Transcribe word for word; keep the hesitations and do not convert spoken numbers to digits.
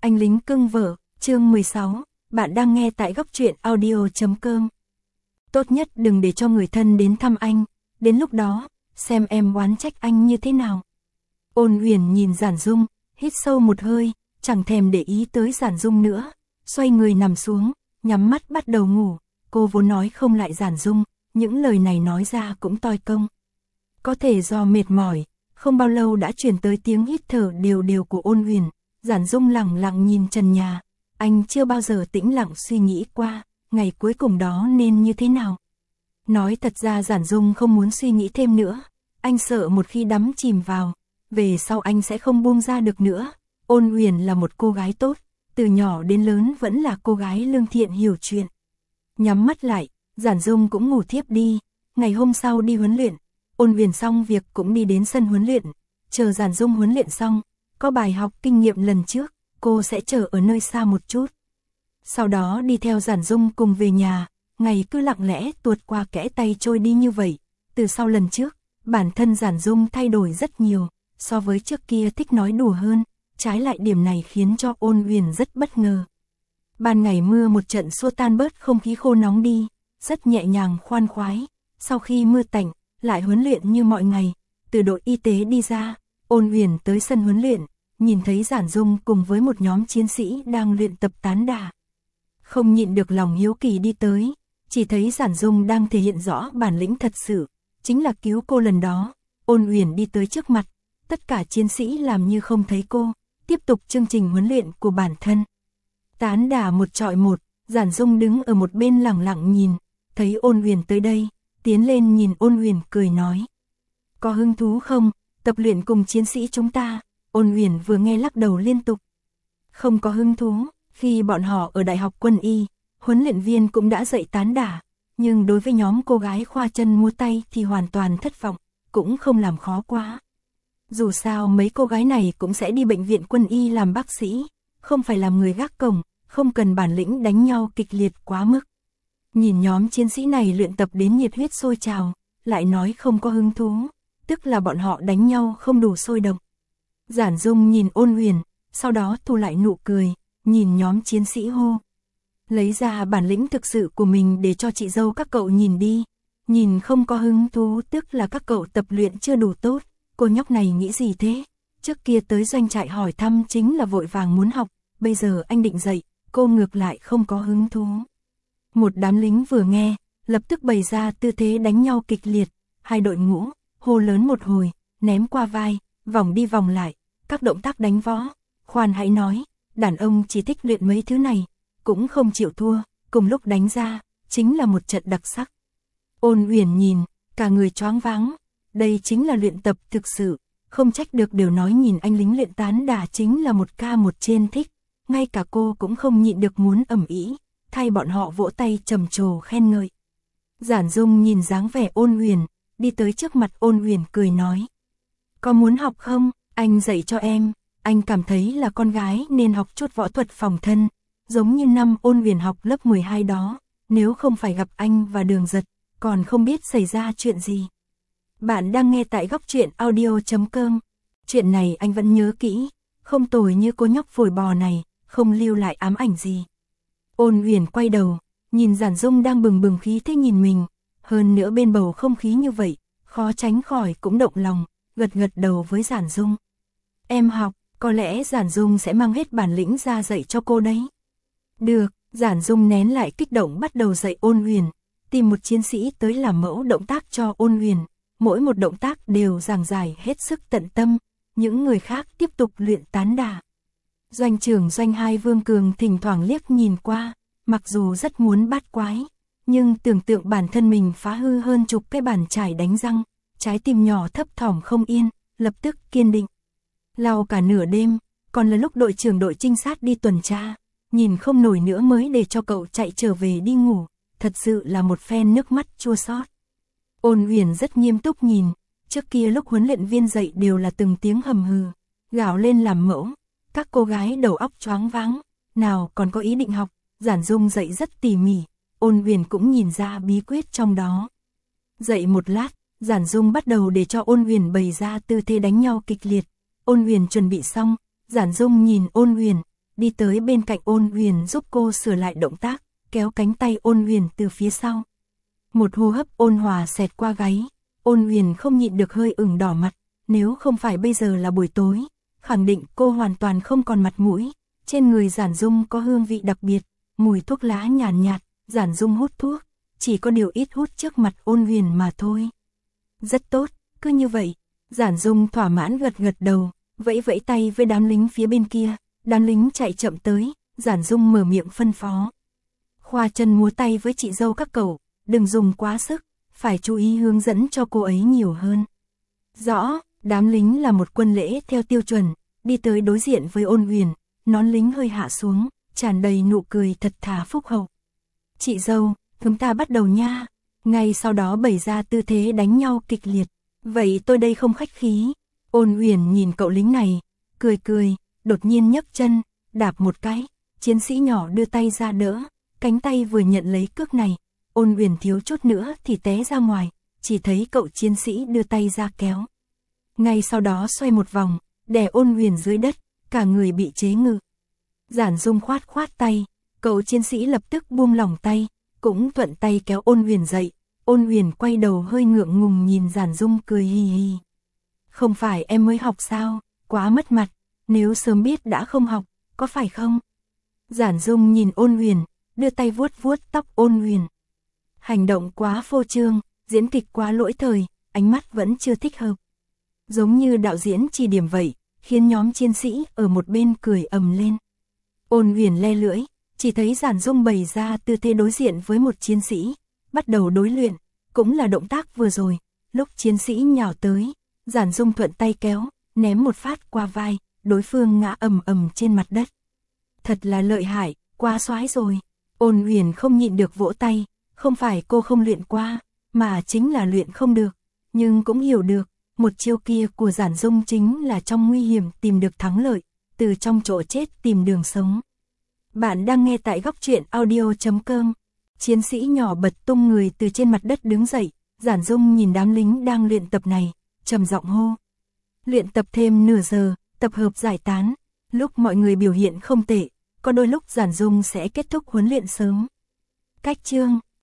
Anh lính cưng vợ, chương mười sáu, bạn đang nghe tại góc truyện audio chấm com. Tốt nhất đừng để cho người thân đến thăm anh, đến lúc đó, xem em oán trách anh như thế nào. Ôn Huyền nhìn Giản Dung, hít sâu một hơi, chẳng thèm để ý tới Giản Dung nữa, xoay người nằm xuống, nhắm mắt bắt đầu ngủ. Cô vốn nói không lại Giản Dung, những lời này nói ra cũng toi công. Có thể do mệt mỏi, không bao lâu đã truyền tới tiếng hít thở đều đều của Ôn Huyền. Giản Dung lặng lặng nhìn trần nhà, anh chưa bao giờ tĩnh lặng suy nghĩ qua, ngày cuối cùng đó nên như thế nào. Nói thật ra Giản Dung không muốn suy nghĩ thêm nữa, anh sợ một khi đắm chìm vào, về sau anh sẽ không buông ra được nữa. Ôn Huyền là một cô gái tốt, từ nhỏ đến lớn vẫn là cô gái lương thiện hiểu chuyện. Nhắm mắt lại, Giản Dung cũng ngủ thiếp đi, ngày hôm sau đi huấn luyện, Ôn Huyền xong việc cũng đi đến sân huấn luyện, chờ Giản Dung huấn luyện xong. Có bài học kinh nghiệm lần trước, cô sẽ chờ ở nơi xa một chút. Sau đó đi theo Giản Dung cùng về nhà, ngày cứ lặng lẽ tuột qua kẽ tay trôi đi như vậy. Từ sau lần trước, bản thân Giản Dung thay đổi rất nhiều, so với trước kia thích nói đùa hơn, trái lại điểm này khiến cho Ôn Huyền rất bất ngờ. Ban ngày mưa một trận xua tan bớt không khí khô nóng đi, rất nhẹ nhàng khoan khoái. Sau khi mưa tạnh, lại huấn luyện như mọi ngày, từ đội y tế đi ra, Ôn Huyền tới sân huấn luyện. Nhìn thấy Giản Dung cùng với một nhóm chiến sĩ đang luyện tập tán đả. Không nhịn được lòng hiếu kỳ đi tới, chỉ thấy Giản Dung đang thể hiện rõ bản lĩnh thật sự, chính là cứu cô lần đó. Ôn Huyền đi tới trước mặt, tất cả chiến sĩ làm như không thấy cô, tiếp tục chương trình huấn luyện của bản thân. Tán đả một trọi một, Giản Dung đứng ở một bên lặng lặng nhìn, thấy Ôn Huyền tới đây, tiến lên nhìn Ôn Huyền cười nói. Có hứng thú không, tập luyện cùng chiến sĩ chúng ta? Ôn Huyền vừa nghe lắc đầu liên tục. Không có hứng thú, khi bọn họ ở Đại học Quân y, huấn luyện viên cũng đã dạy tán đả, nhưng đối với nhóm cô gái khoa chân múa tay thì hoàn toàn thất vọng, cũng không làm khó quá. Dù sao mấy cô gái này cũng sẽ đi bệnh viện quân y làm bác sĩ, không phải làm người gác cổng, không cần bản lĩnh đánh nhau kịch liệt quá mức. Nhìn nhóm chiến sĩ này luyện tập đến nhiệt huyết sôi trào, lại nói không có hứng thú, tức là bọn họ đánh nhau không đủ sôi động. Giản Dung nhìn Ôn Huyền, sau đó thu lại nụ cười, nhìn nhóm chiến sĩ hô. Lấy ra bản lĩnh thực sự của mình để cho chị dâu các cậu nhìn đi. Nhìn không có hứng thú tức là các cậu tập luyện chưa đủ tốt. Cô nhóc này nghĩ gì thế? Trước kia tới doanh trại hỏi thăm chính là vội vàng muốn học, bây giờ anh định dạy, cô ngược lại không có hứng thú. Một đám lính vừa nghe, lập tức bày ra tư thế đánh nhau kịch liệt, hai đội ngũ, hô lớn một hồi, ném qua vai, vòng đi vòng lại. Các động tác đánh võ, khoan hãy nói, đàn ông chỉ thích luyện mấy thứ này, cũng không chịu thua, cùng lúc đánh ra, chính là một trận đặc sắc. Ôn Huyền nhìn, cả người choáng váng, đây chính là luyện tập thực sự, không trách được đều nói nhìn anh lính luyện tán đả chính là một ca một trên thích, ngay cả cô cũng không nhịn được muốn ầm ĩ, thay bọn họ vỗ tay trầm trồ khen ngợi. Giản Dung nhìn dáng vẻ Ôn Huyền, đi tới trước mặt Ôn Huyền cười nói. Có muốn học không? Anh dạy cho em, anh cảm thấy là con gái nên học chút võ thuật phòng thân, giống như năm Ôn Huyền học lớp mười hai đó, nếu không phải gặp anh và Đường Giật, còn không biết xảy ra chuyện gì. Bạn đang nghe tại góc truyện audio chấm com, chuyện này anh vẫn nhớ kỹ, không tồi như cô nhóc phổi bò này, không lưu lại ám ảnh gì. Ôn Huyền quay đầu, nhìn Giản Dung đang bừng bừng khí thế nhìn mình, hơn nữa bên bầu không khí như vậy, khó tránh khỏi cũng động lòng, gật gật đầu với Giản Dung. Em học, có lẽ Giản Dung sẽ mang hết bản lĩnh ra dạy cho cô đấy. Được, Giản Dung nén lại kích động bắt đầu dạy Ôn Huyền, tìm một chiến sĩ tới làm mẫu động tác cho Ôn Huyền, mỗi một động tác đều giảng giải hết sức tận tâm, những người khác tiếp tục luyện tán đả. Doanh trưởng Doanh hai Vương Cường thỉnh thoảng liếc nhìn qua, mặc dù rất muốn bát quái, nhưng tưởng tượng bản thân mình phá hư hơn chục cái bàn chải đánh răng, trái tim nhỏ thấp thỏm không yên, lập tức kiên định. Lau cả nửa đêm, còn là lúc đội trưởng đội trinh sát đi tuần tra, nhìn không nổi nữa mới để cho cậu chạy trở về đi ngủ, thật sự là một phen nước mắt chua xót. Ôn Huyền rất nghiêm túc nhìn, trước kia lúc huấn luyện viên dạy đều là từng tiếng hầm hừ, gào lên làm mẫu, các cô gái đầu óc choáng váng, nào còn có ý định học, Giản Dung dạy rất tỉ mỉ, Ôn Huyền cũng nhìn ra bí quyết trong đó. Dạy một lát, Giản Dung bắt đầu để cho Ôn Huyền bày ra tư thế đánh nhau kịch liệt. Ôn Huyền chuẩn bị xong, Giản Dung nhìn Ôn Huyền, đi tới bên cạnh Ôn Huyền giúp cô sửa lại động tác, kéo cánh tay Ôn Huyền từ phía sau. Một hô hấp ôn hòa xẹt qua gáy, Ôn Huyền không nhịn được hơi ửng đỏ mặt, nếu không phải bây giờ là buổi tối, khẳng định cô hoàn toàn không còn mặt mũi. Trên người Giản Dung có hương vị đặc biệt, mùi thuốc lá nhàn nhạt, nhạt, Giản Dung hút thuốc, chỉ có điều ít hút trước mặt Ôn Huyền mà thôi. Rất tốt, cứ như vậy, Giản Dung thỏa mãn gật gật đầu, vẫy vẫy tay với đám lính phía bên kia, đám lính chạy chậm tới, Giản Dung mở miệng phân phó. Khoa chân múa tay với chị dâu các cậu, đừng dùng quá sức, phải chú ý hướng dẫn cho cô ấy nhiều hơn. Rõ, đám lính là một quân lễ theo tiêu chuẩn, đi tới đối diện với Ôn Huyền, nón lính hơi hạ xuống, tràn đầy nụ cười thật thà phúc hậu. Chị dâu, chúng ta bắt đầu nha. Ngay sau đó bày ra tư thế đánh nhau kịch liệt. Vậy tôi đây không khách khí. Ôn Huyền nhìn cậu lính này, cười cười, đột nhiên nhấc chân, đạp một cái, chiến sĩ nhỏ đưa tay ra đỡ, cánh tay vừa nhận lấy cước này, Ôn Huyền thiếu chút nữa thì té ra ngoài, chỉ thấy cậu chiến sĩ đưa tay ra kéo. Ngay sau đó xoay một vòng, đè Ôn Huyền dưới đất, cả người bị chế ngự. Giản Dung khoát khoát tay, cậu chiến sĩ lập tức buông lỏng tay, cũng thuận tay kéo Ôn Huyền dậy. Ôn Huyền quay đầu hơi ngượng ngùng nhìn Giản Dung cười hì hì. Không phải em mới học sao, quá mất mặt, nếu sớm biết đã không học, có phải không? Giản Dung nhìn Ôn Huyền, đưa tay vuốt vuốt tóc Ôn Huyền. Hành động quá phô trương, diễn kịch quá lỗi thời, ánh mắt vẫn chưa thích hợp. Giống như đạo diễn chỉ điểm vậy, khiến nhóm chiến sĩ ở một bên cười ầm lên. Ôn Huyền le lưỡi, chỉ thấy Giản Dung bày ra tư thế đối diện với một chiến sĩ, bắt đầu đối luyện, cũng là động tác vừa rồi, lúc chiến sĩ nhào tới, Giản Dung thuận tay kéo, ném một phát qua vai, đối phương ngã ầm ầm trên mặt đất. Thật là lợi hại, quá soái rồi. Ôn Huyền không nhịn được vỗ tay, không phải cô không luyện qua, mà chính là luyện không được, nhưng cũng hiểu được, một chiêu kia của Giản Dung chính là trong nguy hiểm tìm được thắng lợi, từ trong chỗ chết tìm đường sống. Bạn đang nghe tại góc truyện audio chấm com. Chiến sĩ nhỏ bật tung người từ trên mặt đất đứng dậy, Giản Dung nhìn đám lính đang luyện tập này, trầm giọng hô. Luyện tập thêm nửa giờ, tập hợp giải tán, lúc mọi người biểu hiện không tệ, có đôi lúc Giản Dung sẽ kết thúc huấn luyện sớm. Cách chương